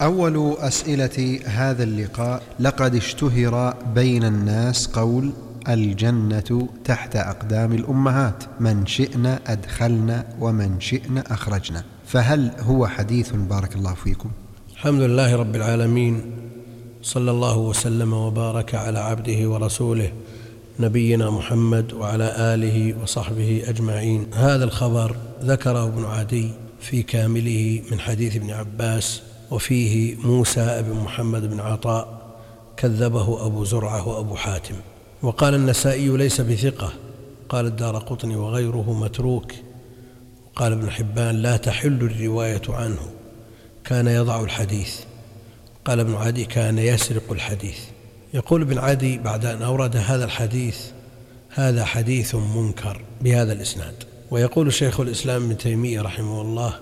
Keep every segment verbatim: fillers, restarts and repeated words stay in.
أول أسئلة هذا اللقاء: لقد اشتهر بين الناس قول الجنة تحت أقدام الأمهات، من شئنا أدخلنا ومن شئنا أخرجنا، فهل هو حديث بارك الله فيكم؟ الحمد لله رب العالمين، صلى الله وسلم وبارك على عبده ورسوله نبينا محمد وعلى آله وصحبه أجمعين. هذا الخبر ذكره ابن عدي في كامله من حديث ابن عباس، وفيه موسى بن محمد بن عطاء كذبه أبو زرعة وأبو حاتم. وقال النسائي ليس بثقة، قال الدارقطني وغيره متروك، قال ابن حبان لا تحل الرواية عنه، كان يضع الحديث. قال ابن عدي كان يسرق الحديث. يقول ابن عدي بعد أن أورد هذا الحديث: هذا حديث منكر بهذا الإسناد. ويقول شيخ الإسلام ابن تيمية رحمه الله: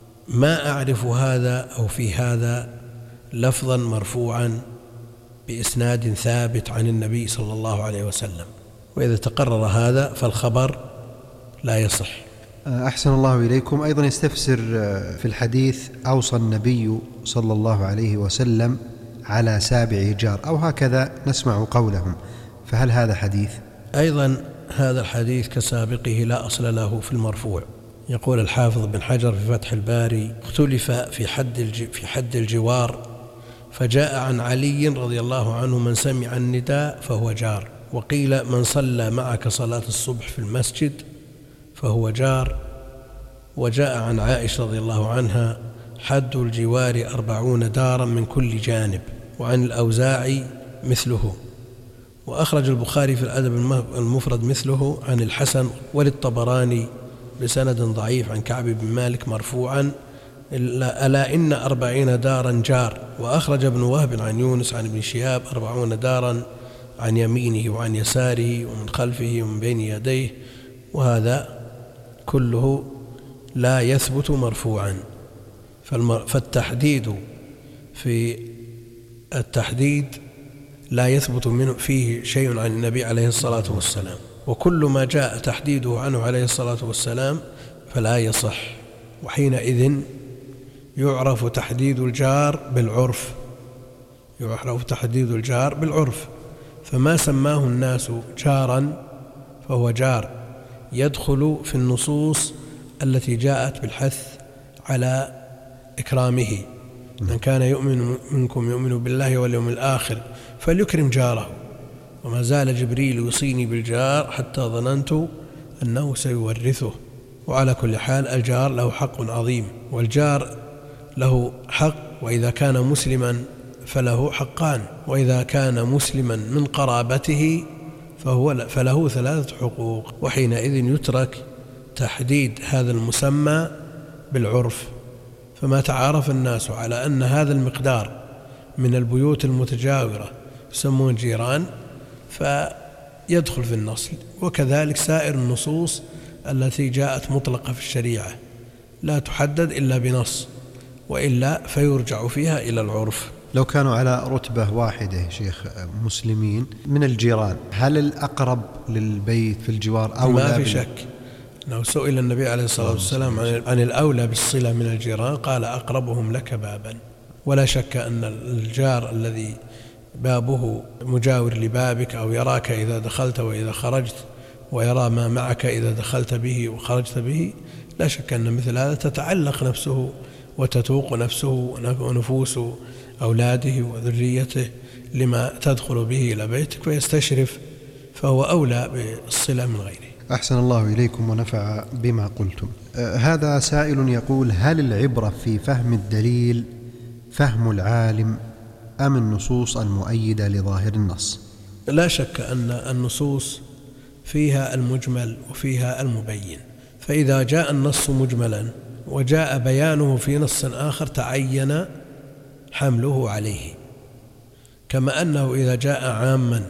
ما أعرف هذا أو في هذا لفظا مرفوعا بإسناد ثابت عن النبي صلى الله عليه وسلم، وإذا تقرر هذا فالخبر لا يصح. أحسن الله إليكم. أيضا يستفسر في الحديث: أوصى النبي صلى الله عليه وسلم على سابع جار، أو هكذا نسمع قولهم، فهل هذا حديث؟ أيضا هذا الحديث كسابقه لا أصل له في المرفوع. يقول الحافظ بن حجر في فتح الباري: اختلف في حد في حد الجوار، فجاء عن علي رضي الله عنه: من سمع النداء فهو جار، وقيل من صلى معك صلاة الصبح في المسجد فهو جار. وجاء عن عائشة رضي الله عنها: حد الجوار أربعون دارا من كل جانب. وعن الأوزاعي مثله. وأخرج البخاري في الأدب المفرد مثله عن الحسن وللطبراني بسند ضعيف عن كعب بن مالك مرفوعا: ألا إن أربعين دارا جار. وأخرج ابن وهب عن يونس عن ابن شهاب: أربعون دارا عن يمينه وعن يساره ومن خلفه ومن بين يديه. وهذا كله لا يثبت مرفوعا. فالتحديد في التحديد لا يثبت منه فيه شيء عن النبي عليه الصلاة والسلام، وكل ما جاء تحديده عنه عليه الصلاة والسلام فلا يصح. وحينئذ يعرف تحديد الجار بالعرف، يعرف تحديد الجار بالعرف. فما سماه الناس جارا فهو جار، يدخل في النصوص التي جاءت بالحث على إكرامه. من كان يؤمن منكم يؤمن بالله واليوم الآخر فليكرم جاره. وما زال جبريل يوصيني بالجار حتى ظننت أنه سيورثه. وعلى كل حال الجار له حق عظيم، والجار له حق، وإذا كان مسلما فله حقان، وإذا كان مسلما من قرابته فهو فله ثلاثة حقوق. وحينئذ يترك تحديد هذا المسمى بالعرف. فما تعارف الناس على أن هذا المقدار من البيوت المتجاورة يسمون جيران فيدخل في النص. وكذلك سائر النصوص التي جاءت مطلقة في الشريعة لا تحدد إلا بنص، وإلا فيرجع فيها إلى العرف. لو كانوا على رتبة واحدة شيخ مسلمين من الجيران، هل الأقرب للبيت في الجوار أو ما في شك أنه سئل النبي عليه الصلاة والسلام عن الأولى بالصلة من الجيران، قال أقربهم لك بابا. ولا شك أن الجار الذي بابه مجاور لبابك أو يراك إذا دخلت وإذا خرجت، ويرى ما معك إذا دخلت به وخرجت به، لا شك أن مثل هذا تتعلق نفسه وتتوق نفسه ونفوس أولاده وذريته لما تدخل به إلى بيتك ويستشرف، فهو أولى بالصلة من غيره. أحسن الله إليكم ونفع بما قلتم. أه هذا سائل يقول: هل العبرة في فهم الدليل فهم العالم أم النصوص المؤيدة لظاهر النص؟ لا شك أن النصوص فيها المجمل وفيها المبين، فإذا جاء النص مجملا وجاء بيانه في نص آخر تعين حمله عليه، كما أنه إذا جاء عاما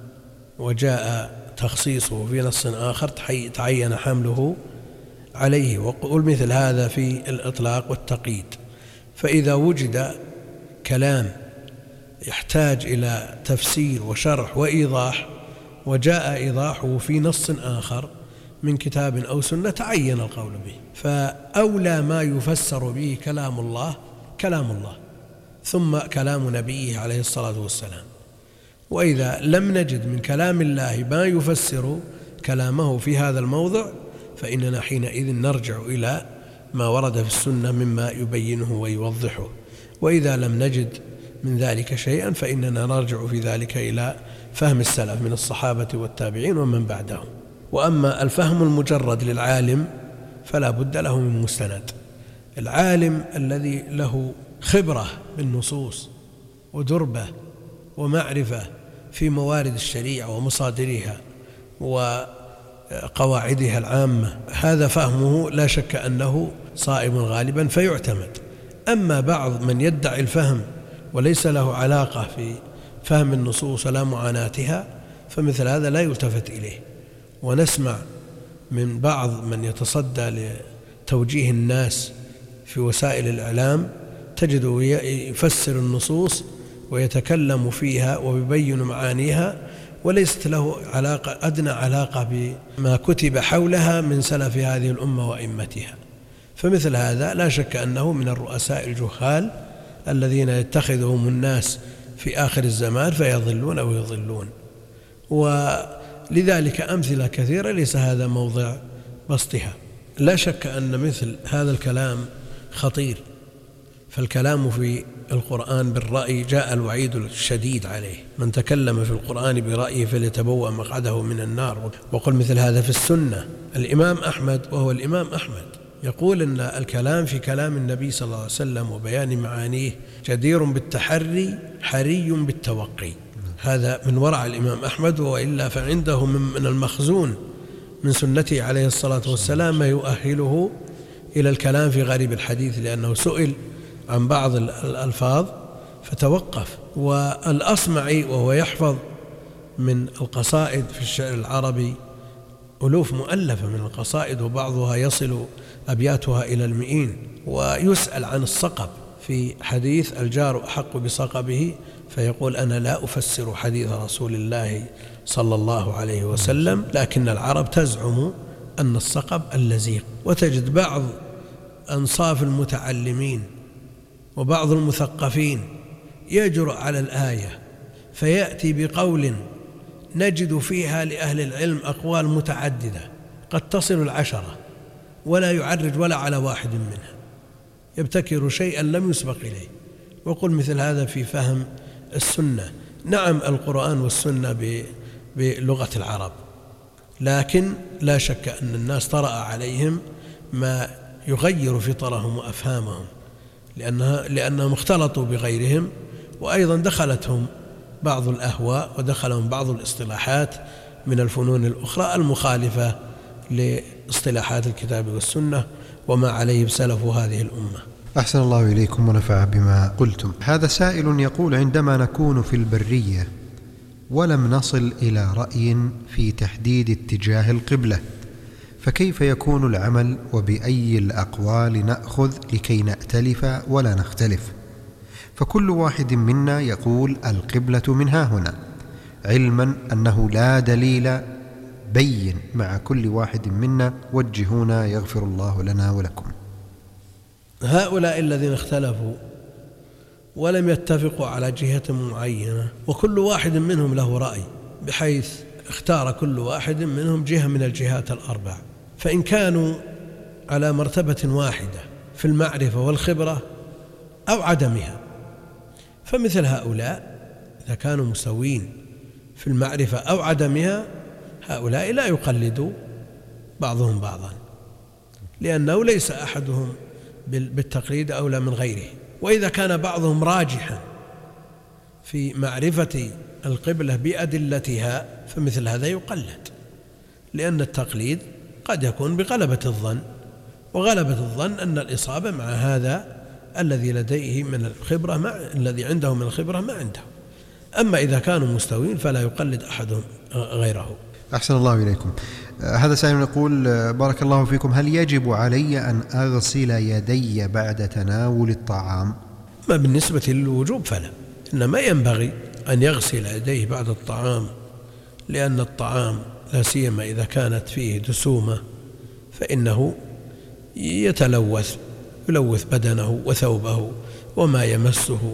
وجاء تخصيصه في نص آخر تعين حمله عليه. وقل مثل هذا في الإطلاق والتقييد. فإذا وجد كلام يحتاج إلى تفسير وشرح وإيضاح وجاء إيضاحه في نص آخر من كتاب أو سنة تعين القول به. فأولى ما يفسر به كلام الله كلام الله، ثم كلام نبيه عليه الصلاة والسلام. وإذا لم نجد من كلام الله ما يفسر كلامه في هذا الموضع فإننا حينئذ نرجع إلى ما ورد في السنة مما يبينه ويوضحه، وإذا لم نجد من ذلك شيئا فإننا نرجع في ذلك إلى فهم السلف من الصحابة والتابعين ومن بعدهم. وأما الفهم المجرد للعالم فلا بد له من مستند. العالم الذي له خبرة بالنصوص ودربة ومعرفة في موارد الشريعة ومصادرها وقواعدها العامة، هذا فهمه لا شك أنه صائب غالبا فيعتمد. أما بعض من يدعي الفهم وليس له علاقة في فهم النصوص ولا معاناتها فمثل هذا لا يلتفت إليه. ونسمع من بعض من يتصدى لتوجيه الناس في وسائل الإعلام تجده يفسر النصوص ويتكلم فيها ويبين معانيها وليست له علاقة أدنى علاقة بما كتب حولها من سلف هذه الأمة وأئمتها. فمثل هذا لا شك أنه من الرؤساء الجهال الذين يتخذهم الناس في آخر الزمان فيضلون ويضلون. ولذلك أمثلة كثيرة ليس هذا موضع بسطها. لا شك أن مثل هذا الكلام خطير، فالكلام في القرآن بالرأي جاء الوعيد الشديد عليه. من تكلم في القرآن برأيه فليتبوأ مقعده من النار. وقل مثل هذا في السنة. الإمام أحمد وهو الإمام أحمد يقول أن الكلام في كلام النبي صلى الله عليه وسلم وبيان معانيه جدير بالتحري حري بالتوقي. هذا من ورع الإمام أحمد، وإلا فعنده من المخزون من سنته عليه الصلاة والسلام ما يؤهله إلى الكلام في غريب الحديث، لأنه سئل عن بعض الألفاظ فتوقف. والأصمعي وهو يحفظ من القصائد في الشعر العربي ألوف مؤلفة من القصائد وبعضها يصل أبياتها إلى المئين، ويسأل عن الصقب في حديث الجار أحق بصقبه فيقول أنا لا أفسر حديث رسول الله صلى الله عليه وسلم، لكن العرب تزعم أن الصقب اللزيق. وتجد بعض أنصاف المتعلمين وبعض المثقفين يجرؤ على الآية فيأتي بقول نجد فيها لأهل العلم أقوال متعددة قد تصل العشرة ولا يعرج ولا على واحد منها، يبتكر شيئا لم يسبق إليه. وقل مثل هذا في فهم السنة. نعم القرآن والسنة بلغة العرب، لكن لا شك أن الناس طرأ عليهم ما يغير فطرهم وأفهامهم، لأنها لأنهم اختلطوا بغيرهم، وأيضا دخلتهم بعض الأهواء ودخلهم بعض الاصطلاحات من الفنون الأخرى المخالفة لاصطلاحات الكتاب والسنة وما عليه سلف هذه الأمة. أحسن الله إليكم ونفع بما قلتم. هذا سائل يقول: عندما نكون في البرية ولم نصل إلى رأي في تحديد اتجاه القبلة، فكيف يكون العمل وبأي الأقوال نأخذ لكي نأتلف ولا نختلف؟ فكل واحد منا يقول القبلة من ها هنا، علما أنه لا دليل بين مع كل واحد منا. وجهونا يغفر الله لنا ولكم. هؤلاء الذين اختلفوا ولم يتفقوا على جهة معينة، وكل واحد منهم له رأي، بحيث اختار كل واحد منهم جهة من الجهات الأربع، فإن كانوا على مرتبة واحدة في المعرفة والخبرة أو عدمها، فمثل هؤلاء إذا كانوا مسوين في المعرفة أو عدمها هؤلاء لا يقلدوا بعضهم بعضا، لأنه ليس أحدهم بالتقليد أولى من غيره. وإذا كان بعضهم راجحا في معرفة القبلة بأدلتها فمثل هذا يقلد، لأن التقليد قد يكون بغلبة الظن، وغلبة الظن أن الإصابة مع هذا الذي لديه من الخبرة مع الذي عنده من الخبرة ما عنده. أما إذا كانوا مستوين فلا يقلد أحدهم غيره. أحسن الله إليكم. هذا سائل يقول: بارك الله فيكم، هل يجب علي أن أغسل يدي بعد تناول الطعام؟ ما بالنسبة للوجوب فلا، إنما ينبغي أن يغسل يديه بعد الطعام، لأن الطعام لا سيما إذا كانت فيه دسومة فإنه يتلوث يلوث بدنه وثوبه وما يمسه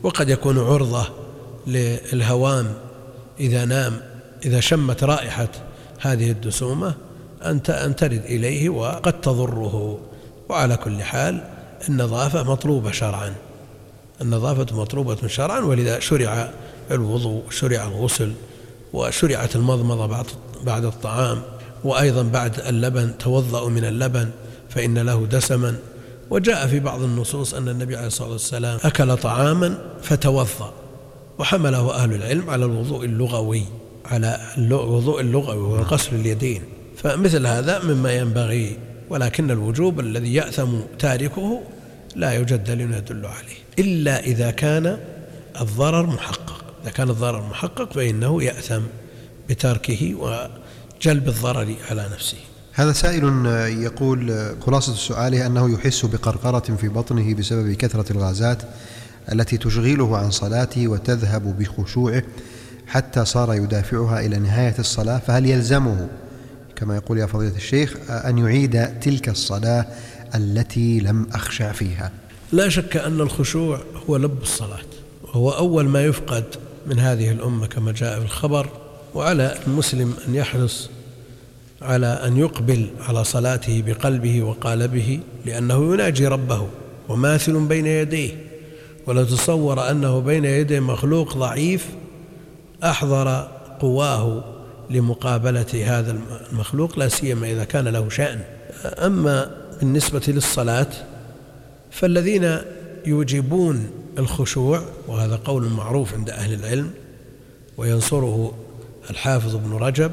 وقد يكون عرضة للهوام إذا نام، إذا شمت رائحة هذه الدسومة أن ترد إليه وقد تضره. وعلى كل حال النظافة مطلوبة شرعا، النظافة مطلوبة شرعا، ولذا شرع الوضوء، شرع الغسل، وشرعت المضمضة بعد الطعام، وأيضا بعد اللبن توضأوا من اللبن فإن له دسما. وجاء في بعض النصوص أن النبي عليه الصلاة والسلام أكل طعاما فتوضأ، وحمله أهل العلم على الوضوء اللغوي، على الوضوء اللغوي وغسل اليدين. فمثل هذا مما ينبغي، ولكن الوجوب الذي يأثم تاركه لا يوجد دليل يدل عليه إلا إذا كان الضرر محقق. إذا كان الضرر محقق فإنه يأثم بتركه وجلب الضرر على نفسه. هذا سائل يقول خلاصة سؤاله أنه يحس بقرقرة في بطنه بسبب كثرة الغازات التي تشغله عن صلاته وتذهب بخشوعه حتى صار يدافعها إلى نهاية الصلاة، فهل يلزمه كما يقول يا فضيلة الشيخ أن يعيد تلك الصلاة التي لم أخشع فيها؟ لا شك أن الخشوع هو لب الصلاة، وهو أول ما يفقد من هذه الأمة كما جاء في الخبر. وعلى المسلم أن يحرص على أن يقبل على صلاته بقلبه وقالبه، لأنه يناجي ربه وماثل بين يديه. ولا تصور أنه بين يدي مخلوق ضعيف أحضر قواه لمقابلة هذا المخلوق، لا سيما إذا كان له شأن. أما بالنسبة للصلاة فالذين يوجبون الخشوع، وهذا قول معروف عند أهل العلم وينصره الحافظ ابن رجب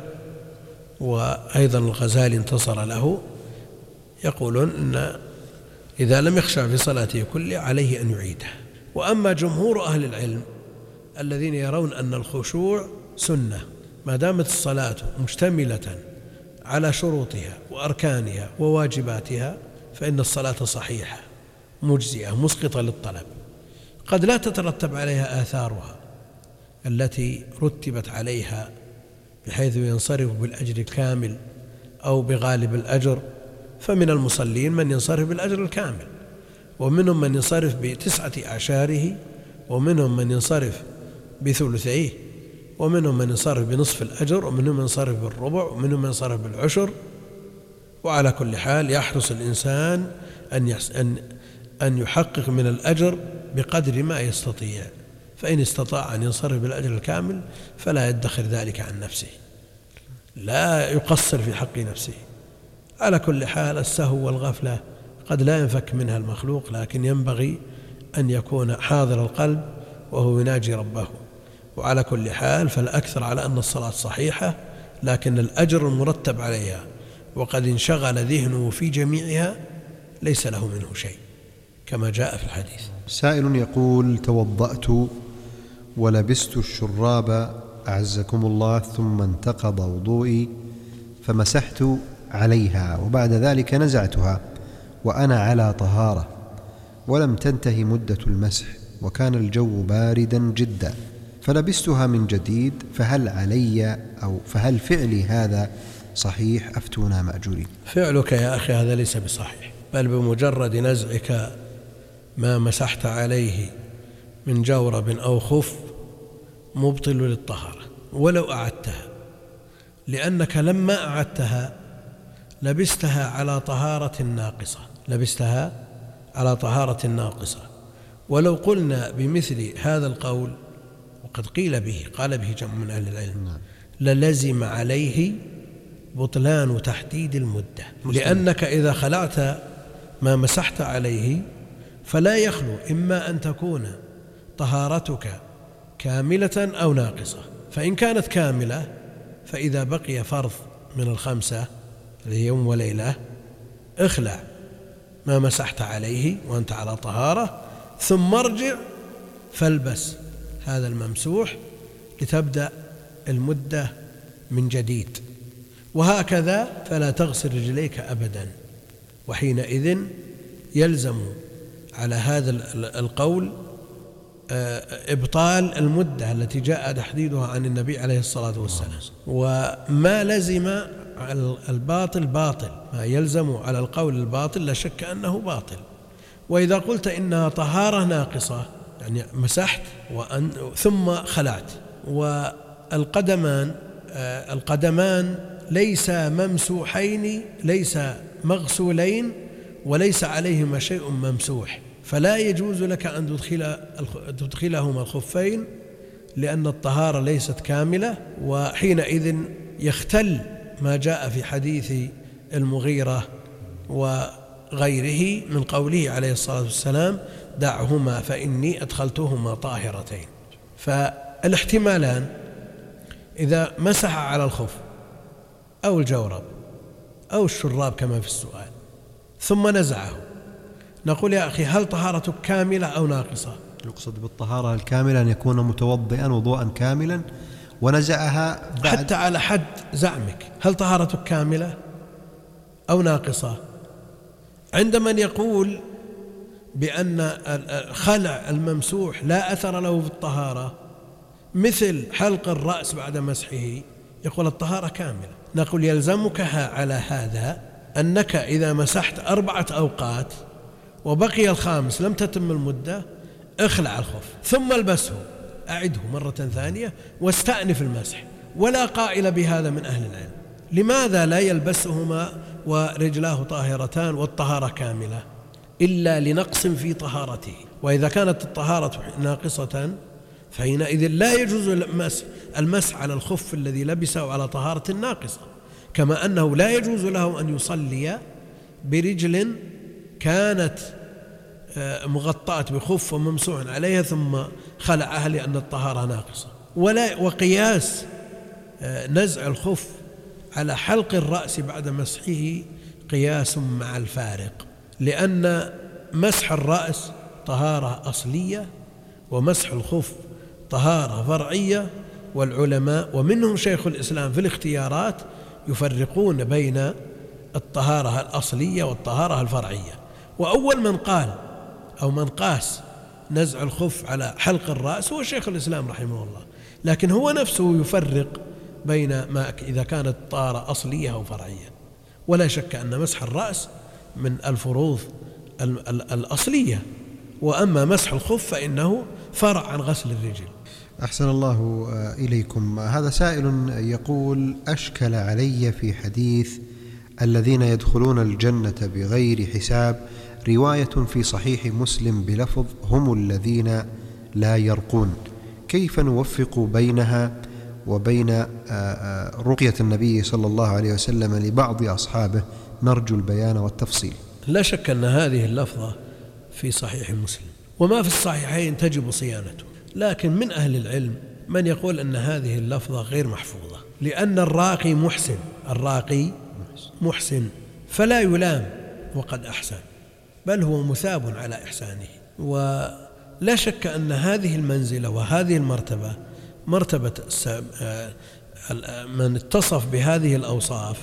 وأيضا الغزالي انتصر له، يقولون أن إذا لم يخشع في صلاته كله عليه أن يعيدها. وأما جمهور أهل العلم الذين يرون أن الخشوع سنة ما دامت الصلاة مشتملة على شروطها وأركانها وواجباتها، فإن الصلاة صحيحة مجزئة مسقطة للطلب، قد لا تترتب عليها آثارها التي رتبت عليها بحيث ينصرف بالأجر الكامل أو بغالب الأجر. فمن المصلين من ينصرف بالأجر الكامل، ومنهم من ينصرف بتسعة أعشاره، ومنهم من ينصرف بثلثيه، ومنهم من ينصرف بنصف الأجر، ومنهم من ينصرف بالربع، ومنهم من ينصرف بالعشر. وعلى كل حال يحرص الإنسان أن يحس أن أن يحقق من الأجر بقدر ما يستطيع، فإن استطاع أن ينصرف بالأجر الكامل فلا يدخر ذلك عن نفسه، لا يقصر في حق نفسه. على كل حال السهو والغفلة قد لا ينفك منها المخلوق، لكن ينبغي أن يكون حاضر القلب وهو يناجي ربه. وعلى كل حال فالأكثر على أن الصلاة صحيحة، لكن الأجر المرتب عليها وقد انشغل ذهنه في جميعها ليس له منه شيء كما جاء في الحديث. سائل يقول: توضأت ولبست الشراب أعزكم الله ثم انتقض وضوئي فمسحت عليها وبعد ذلك نزعتها وأنا على طهارة ولم تنتهي مدة المسح وكان الجو باردا جدا فلبستها من جديد، فهل علي أو فهل فعلي هذا صحيح؟ أفتونا مأجورين. فعلك يا أخي هذا ليس بصحيح، بل بمجرد نزعك ما مسحت عليه من جورب أو خف مبطل للطهارة ولو أعدتها، لأنك لما أعدتها لبستها على طهارة ناقصة، لبستها على طهارة ناقصة. ولو قلنا بمثل هذا القول، وقد قيل به قال به جمع من أهل العلم، للزم عليه بطلان تحديد المدة، لأنك إذا خلعت ما مسحت عليه فلا يخلو إما أن تكون طهارتك كاملة أو ناقصة. فإن كانت كاملة فإذا بقي فرض من الخمسة الذي يوم وليلة اخلع ما مسحت عليه وأنت على طهارة، ثم ارجع فالبس هذا الممسوح لتبدأ المدة من جديد، وهكذا فلا تغسل رجليك أبدا. وحينئذ يلزم على هذا القول إبطال المدة التي جاء تحديدها عن النبي عليه الصلاة والسلام. وما لزم الباطل باطل، ما يلزم على القول الباطل لا شك أنه باطل. وإذا قلت إنها طهارة ناقصة يعني مسحت وأن ثم خلعت. والقدمان القدمان ليس ممسوحين، ليس مغسولين، وليس عليهما شيء ممسوح، فلا يجوز لك أن تدخل تدخلهما الخفين لأن الطهارة ليست كاملة، وحينئذ يختل ما جاء في حديث المغيرة وغيره من قوله عليه الصلاة والسلام: دعهما فإني أدخلتهما طاهرتين. فالاحتمالان: إذا مسح على الخف أو الجورب أو الشراب كما في السؤال ثم نزعه، نقول: يا أخي، هل طهارتك كاملة أو ناقصة؟ يقصد بالطهارة الكاملة أن يكون متوضئا وضوءا كاملا ونزعها بعد. حتى على حد زعمك، هل طهارتك كاملة أو ناقصة؟ عند من يقول بأن خلع الممسوح لا أثر له في الطهارة، مثل حلق الرأس بعد مسحه، يقول الطهارة كاملة. نقول: يلزمك على هذا أنك إذا مسحت أربعة أوقات وبقي الخامس لم تتم المدة، اخلع الخف ثم البسه، أعده مرة ثانية واستأنف المسح. ولا قائل بهذا من أهل العلم. لماذا لا يلبسهما ورجلاه طاهرتان والطهارة كاملة؟ إلا لنقص في طهارته. وإذا كانت الطهارة ناقصة فحينئذ لا يجوز المسح على الخف الذي لبسه على طهارة ناقصة، كما أنه لا يجوز له أن يصلي برجل كانت مغطاة بخف وممسوح عليها ثم خلعها لأن الطهارة ناقصة. ولا وقياس نزع الخف على حلق الرأس بعد مسحه قياس مع الفارق، لأن مسح الرأس طهارة أصلية ومسح الخف طهارة فرعية. والعلماء ومنهم شيخ الإسلام في الاختيارات يفرقون بين الطهارة الأصلية والطهارة الفرعية. وأول من قال أو من قاس نزع الخف على حلق الرأس هو شيخ الإسلام رحمه الله، لكن هو نفسه يفرق بين ما إذا كانت الطهارة أصلية أو فرعية. ولا شك أن مسح الرأس من الفروض الأصلية، وأما مسح الخف فإنه فرع عن غسل الرجل. أحسن الله إليكم. هذا سائل يقول: أشكل علي في حديث الذين يدخلون الجنة بغير حساب رواية في صحيح مسلم بلفظ هم الذين لا يرقون، كيف نوفق بينها وبين رقية النبي صلى الله عليه وسلم لبعض أصحابه؟ نرجو البيان والتفصيل. لا شك أن هذه اللفظة في صحيح مسلم، وما في الصحيحين تجب صيانته، لكن من أهل العلم من يقول أن هذه اللفظة غير محفوظة، لأن الراقي محسن الراقي محسن فلا يلام وقد أحسن، بل هو مثاب على إحسانه. ولا شك أن هذه المنزلة وهذه المرتبة مرتبة من اتصف بهذه الأوصاف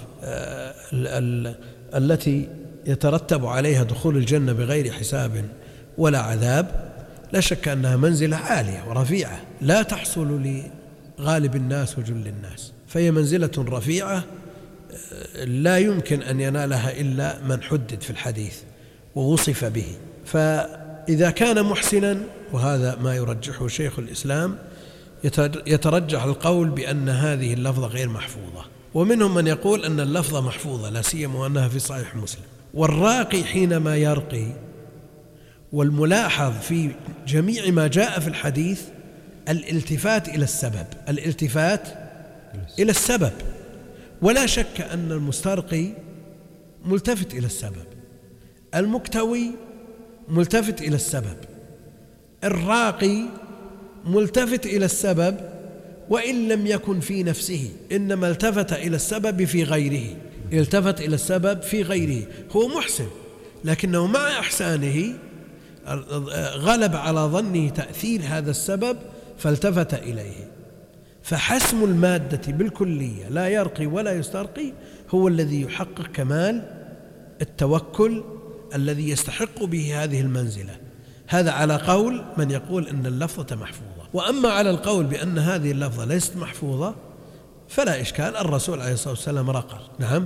التي يترتب عليها دخول الجنة بغير حساب ولا عذاب، لا شك أنها منزلة عالية ورفيعة لا تحصل لغالب الناس وجل الناس، فهي منزلة رفيعة لا يمكن أن ينالها إلا من حدد في الحديث ووصف به. فإذا كان محسنا، وهذا ما يرجحه شيخ الإسلام، يترجح القول بأن هذه اللفظة غير محفوظة. ومنهم من يقول أن اللفظة محفوظة لا سيما وأنها في صحيح مسلم. والراقي حينما يرقي، والملاحظ في جميع ما جاء في الحديث الالتفات إلى السبب، الالتفات إلى السبب، ولا شك أن المسترقي ملتفت إلى السبب، المكتوي ملتفت إلى السبب، الراقي ملتفت إلى السبب وإن لم يكن في نفسه، إنما التفت إلى السبب في غيره، التفت إلى السبب في غيره. هو محسن لكنه مع إحسانه غلب على ظنه تأثير هذا السبب فالتفت إليه. فحسم المادة بالكلية لا يرقي ولا يسترقي هو الذي يحقق كمال التوكل الذي يستحق به هذه المنزلة. هذا على قول من يقول أن اللفظة محفوظة. وأما على القول بأن هذه اللفظة ليست محفوظة فلا إشكال، الرسول عليه الصلاة والسلام رقى، نعم،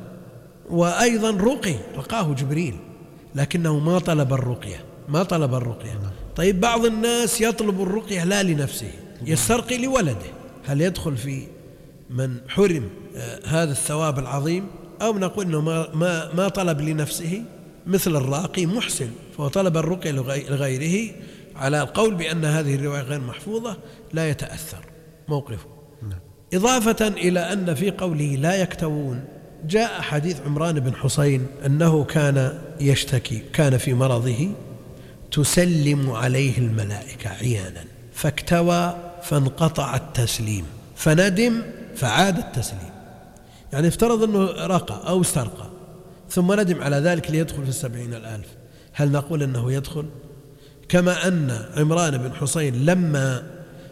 وأيضا رقي، رقاه جبريل، لكنه ما طلب الرقية، ما طلب الرقية، طيب بعض الناس يطلب الرقية لا لنفسه، يسترقي لولده، هل يدخل في من حرم هذا الثواب العظيم؟ أو نقول أنه ما, ما, ما طلب لنفسه مثل الراقي محسن، فهو طلب الرقية لغيره، على القول بأن هذه الرواية غير محفوظة لا يتأثر موقفه. إضافة إلى أن في قوله لا يكتوون جاء حديث عمران بن حسين أنه كان يشتكي، كان في مرضه تسلم عليه الملائكة عيانا، فاكتوى فانقطع التسليم، فندم فعاد التسليم. يعني افترض أنه رقى أو استرقى ثم ندم على ذلك ليدخل في السبعين الألف، هل نقول أنه يدخل؟ كما أن عمران بن حسين لما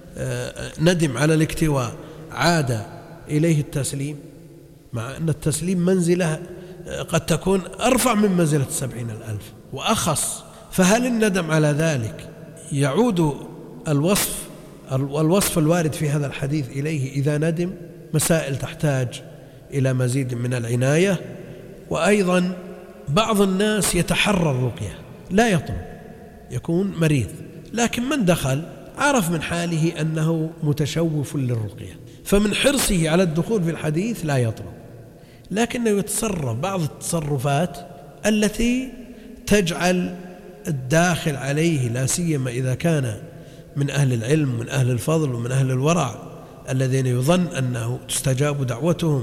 ندم على الاكتواء عاد إليه التسليم، مع أن التسليم منزلة قد تكون أرفع من منزلة السبعين الألف وأخص، فهل الندم على ذلك يعود الوصف الوصف الوارد في هذا الحديث إليه إذا ندم؟ مسائل تحتاج إلى مزيد من العناية. وأيضا بعض الناس يتحرى الرقية لا يطلب، يكون مريض، لكن من دخل عرف من حاله أنه متشوف للرقية، فمن حرصه على الدخول في الحديث لا يطلب، لكنه يتصرف بعض التصرفات التي تجعل الداخل عليه، لا سيما إذا كان من أهل العلم ومن أهل الفضل ومن أهل الورع الذين يظن أنه تستجاب دعوتهم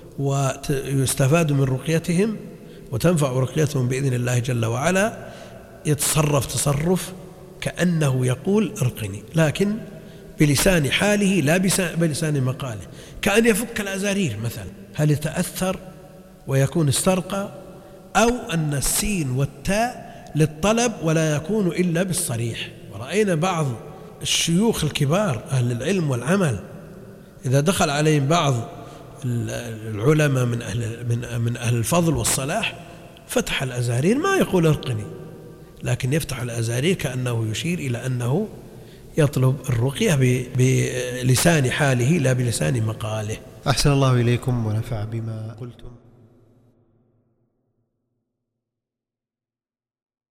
ويستفاد من رقيتهم وتنفع رقيتهم بإذن الله جل وعلا، يتصرف تصرف كأنه يقول ارقني، لكن بلسان حاله لا بلسان مقاله، كأن يفك الأزارير مثلا، هل يتأثر ويكون استرقى؟ أو أن السين والتاء للطلب ولا يكون إلا بالصريح. ورأينا بعض الشيوخ الكبار أهل العلم والعمل إذا دخل عليهم بعض العلماء من أهل, من, من أهل الفضل والصلاح فتح الأزارير، ما يقول ارقني، لكن يفتح الأزارير كأنه يشير إلى أنه يطلب الرقية بلسان حاله لا بلسان مقاله. أحسن الله إليكم ونفع بما قلتم.